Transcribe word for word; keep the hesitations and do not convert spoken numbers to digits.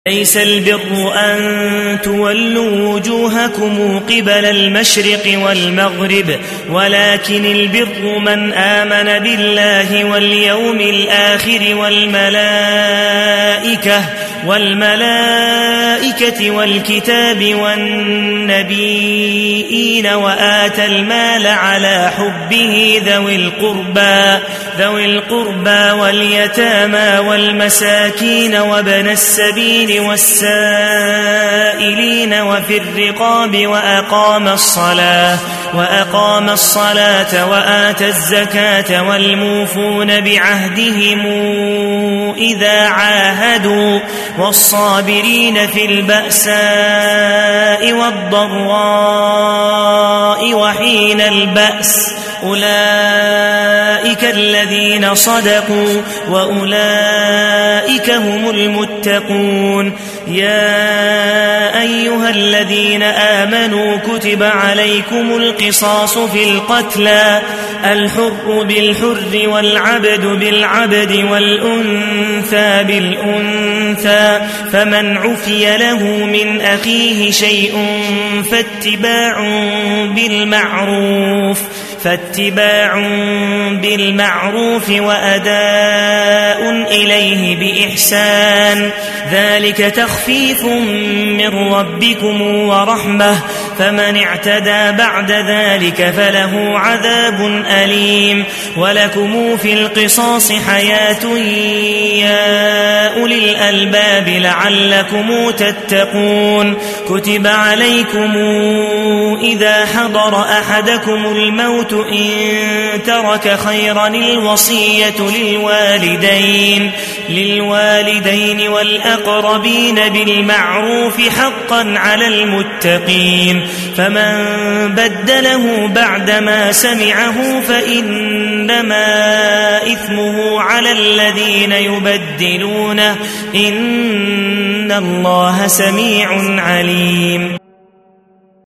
ليس البر أن تولوا وجوهكم قبل المشرق والمغرب ولكن البر من آمن بالله واليوم الآخر والملائكة والملائكة والكتاب والنبيين وآتى المال على حبه ذوي القربى ذوي القربى واليتامى والمساكين وابن السبيل والسائلين وفي الرقاب وأقام الصلاة وأقام الصلاة وآتى الزكاة والموفون بعهدهم إذا عاهدوا والصابرين في البأساء والضراء وحين البأس أولئك الذين صدقوا وأولئك هم المتقون. يا أيها الذين آمنوا كتب عليكم القصاص في القتلى الحر بالحر والعبد بالعبد والأنثى بالأنثى فمن عفي له من أخيه شيء فاتباع بالمعروف فاتباع بالمعروف وأداء إليه بإحسان ذلك تخفيف من ربكم ورحمة فمن اعتدى بعد ذلك فله عذاب أليم. ولكم في القصاص حياة يا أولي الألباب لعلكم تتقون. كتب عليكم إذا حضر أحدكم الموت إن ترك خيرا الوصية للوالدين للوالدين والأقربين بالمعروف حقا على المتقين فمن بدله بعدما سمعه فإنما إثمه على الذين يبدلونه إن الله سميع عليم.